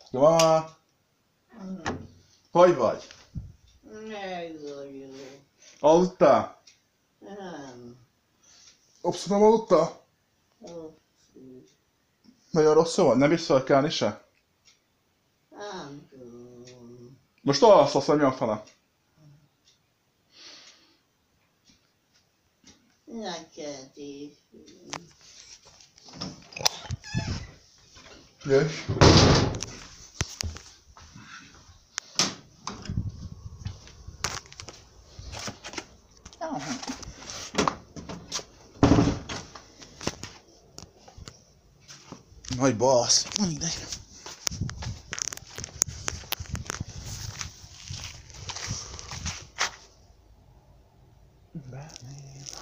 Jó, mama? Hogy vagy? Nagyon jó. Aludtál? Nem. Abszolút nem aludtál? Nagyon rosszul van? Nem vissza kelni se? Nem tudom. Most alszasz, vagy mi a fele? Neked is. Jöjj. Nagy basz. Na mindegy. Benél.